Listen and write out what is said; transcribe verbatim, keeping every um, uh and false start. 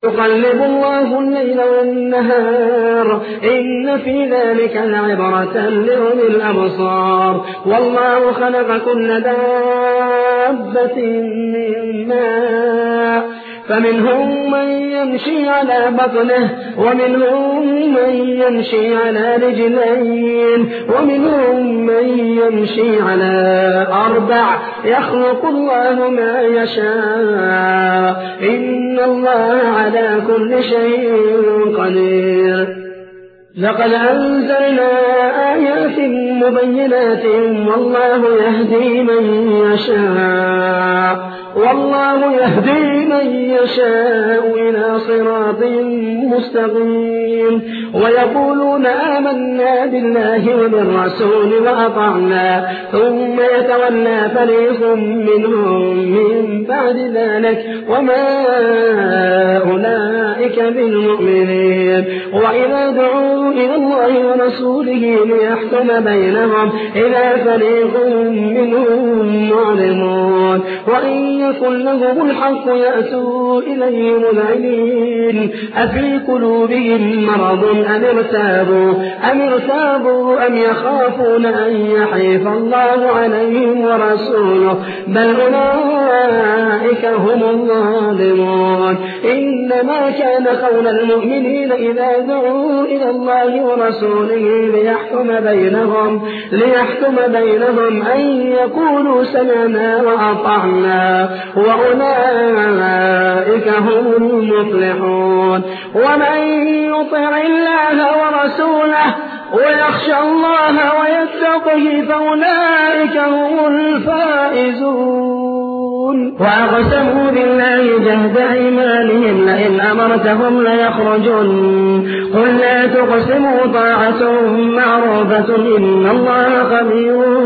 يقلب الله الليل والنهار إن في ذلك لعبرة لأولي الأبصار والله خلق كل دابة من ماء فمنهم من يمشي على بطنه ومنهم من يمشي على رجلين ومنهم من يمشي على أربع يخلق الله ما يشاء إن الله على كل شيء قدير لقد أنزلنا آيات مبينات والله يهدي من يشاء والله يهدي من يشاء إلى صراط مستقيم ويقولون آمنا بالله وبالرسول وأطعنا ثم يتولى فريق منهم من بعد ذلك وما أولئك بالمؤمنين وإذا دعوا إلى الله ورسوله ليحكم بينهم إذا فريق منهم معرضون وإن يكن لهم الحق يأتوا إليه مذعنين أفي قلوبهم مرض أم ارتابوا أم ارتابوا أم يخافون أن يحيف الله عليهم ورسوله بل أولئك هم الظالمون إنما كان قول المؤمنين إذا دعوا إلى الله ورسوله ليحكم بينهم ليحكم بينهم أن يقولوا سمعنا وأطعنا وأولئك هم المفلحون ومن يطع الله ورسوله ويخشى الله ويتقه فأولئك هم الفائزون وأقسموا بالله جهد أيمانهم لئن أمرتهم ليخرجن قل لا تقسموا طاعة معروفة إن الله خبير